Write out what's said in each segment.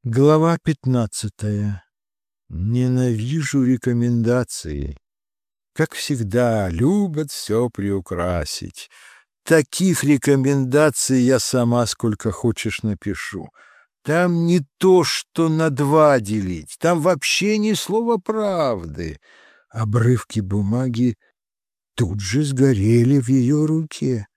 Глава 15. Ненавижу рекомендации. Как всегда, любят все приукрасить. Таких рекомендаций я сама сколько хочешь напишу. Там не то, что на два делить, там вообще ни слова правды. Обрывки бумаги тут же сгорели в ее руке.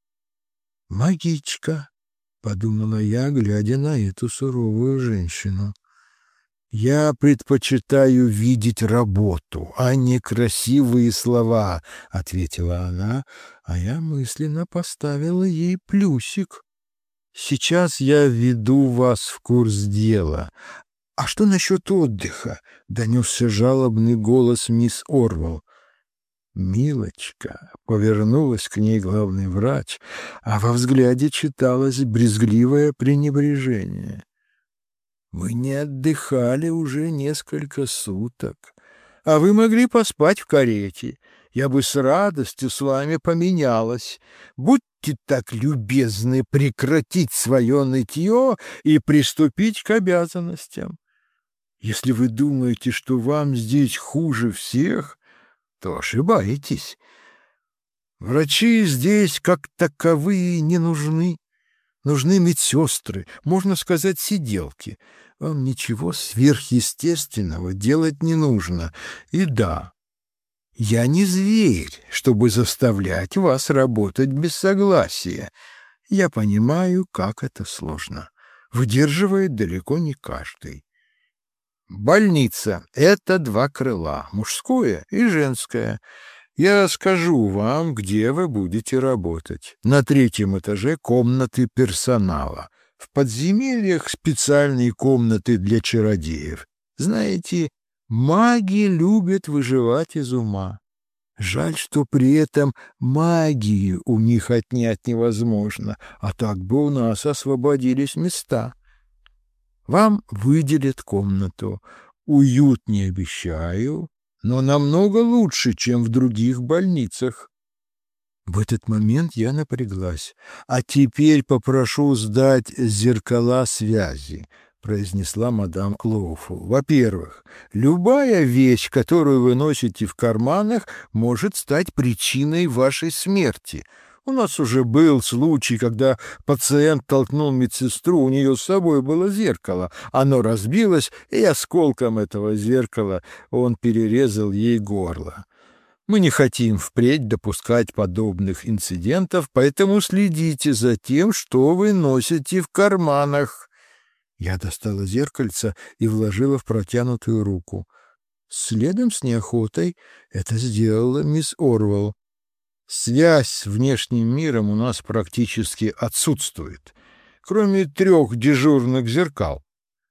«Магичка», — подумала я, глядя на эту суровую женщину. «Я предпочитаю видеть работу, а не красивые слова», — ответила она, а я мысленно поставила ей плюсик. «Сейчас я введу вас в курс дела. А что насчет отдыха?» — донесся жалобный голос мисс Орвелл. «Милочка», — повернулась к ней главный врач, а во взгляде читалось брезгливое пренебрежение. «Вы не отдыхали уже несколько суток, а вы могли поспать в карете. Я бы с радостью с вами поменялась. Будьте так любезны прекратить свое нытье и приступить к обязанностям. Если вы думаете, что вам здесь хуже всех, то ошибаетесь. Врачи здесь как таковые не нужны. Нужны медсестры, можно сказать, сиделки. Вам ничего сверхъестественного делать не нужно. И да, я не зверь, чтобы заставлять вас работать без согласия. Я понимаю, как это сложно. Выдерживает далеко не каждый. Больница — это два крыла, мужское и женское. Я скажу вам, где вы будете работать. На 3-м этаже комнаты персонала. В подземельях специальные комнаты для чародеев. Знаете, маги любят выживать из ума. Жаль, что при этом магию у них отнять невозможно, а так бы у нас освободились места. Вам выделят комнату. Уют не обещаю, но намного лучше, чем в других больницах. В этот момент я напряглась. «А теперь попрошу сдать зеркала связи», — произнесла мадам Клоуфу. «Во-первых, любая вещь, которую вы носите в карманах, может стать причиной вашей смерти. У нас уже был случай, когда пациент толкнул медсестру, у нее с собой было зеркало. Оно разбилось, и осколком этого зеркала он перерезал ей горло. Мы не хотим впредь допускать подобных инцидентов, поэтому следите за тем, что вы носите в карманах». Я достала зеркальце и вложила в протянутую руку. Следом с неохотой это сделала мисс Орвелл. Связь с внешним миром у нас практически отсутствует, кроме 3 дежурных зеркал.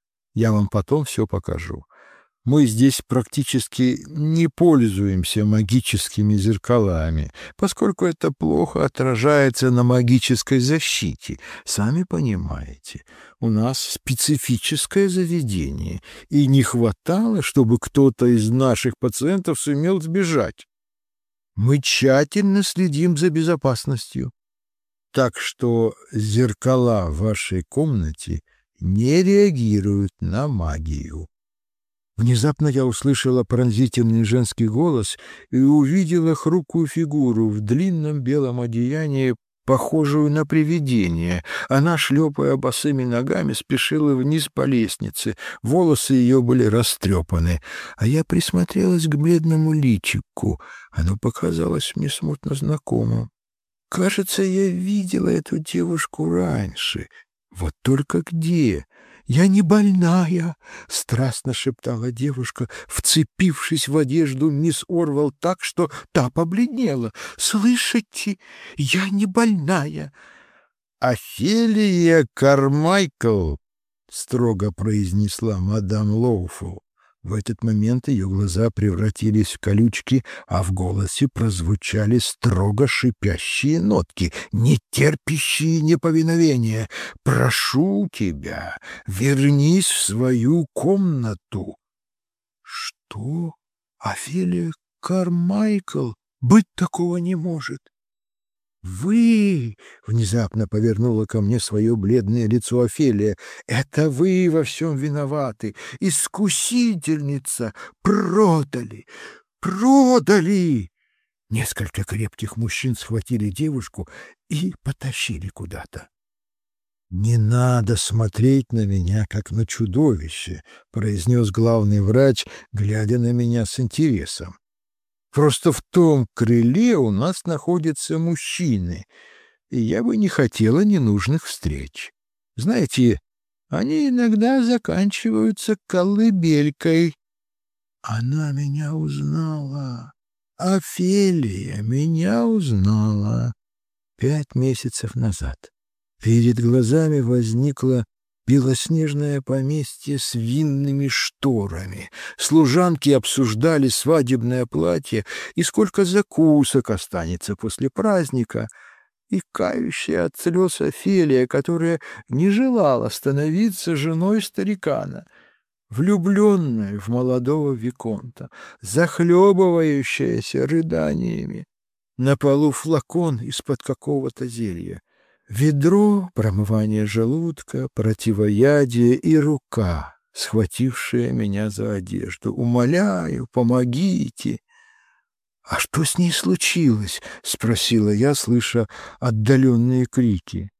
Я вам потом все покажу. Мы здесь практически не пользуемся магическими зеркалами, поскольку это плохо отражается на магической защите. Сами понимаете, у нас специфическое заведение, и не хватало, чтобы кто-то из наших пациентов сумел сбежать. Мы тщательно следим за безопасностью. Так что зеркала в вашей комнате не реагируют на магию. Внезапно я услышала пронзительный женский голос и увидела хрупкую фигуру в длинном белом одеянии, похожую на привидение. Она, шлепая босыми ногами, спешила вниз по лестнице. Волосы ее были растрепаны, а я присмотрелась к бледному личику. Оно показалось мне смутно знакомым. Кажется, я видела эту девушку раньше. Вот только где? «Я не больная!» — страстно шептала девушка, вцепившись в одежду мисс Орвелл так, что та побледнела. «Слышите? Я не больная!» «Офелия Кармайкл!» — строго произнесла мадам Лоуфул. В этот момент ее глаза превратились в колючки, а в голосе прозвучали строго шипящие нотки, не терпящие неповиновения. «Прошу тебя, вернись в свою комнату». «Что? Офелия Кармайкл? Быть такого не может!» «Вы!» — внезапно повернула ко мне свое бледное лицо Офелия. «Это вы во всем виноваты! Искусительница! Продали! Продали!» Несколько крепких мужчин схватили девушку и потащили куда-то. «Не надо смотреть на меня, как на чудовище», — произнес главный врач, глядя на меня с интересом. «Просто в том крыле у нас находятся мужчины, и я бы не хотела ненужных встреч. Знаете, они иногда заканчиваются колыбелькой». Она меня узнала. Офелия меня узнала 5 месяцев назад. Перед глазами возникло белоснежное поместье с винными шторами. Служанки обсуждали свадебное платье и сколько закусок останется после праздника, и кающая от слез Офелия, которая не желала становиться женой старикана, влюбленная в молодого виконта, захлебывающаяся рыданиями. На полу флакон из-под какого-то зелья, ведро промывания желудка, противоядие и рука, схватившая меня за одежду. «Умоляю, помогите!» «А что с ней случилось?» — спросила я, слыша отдаленные крики.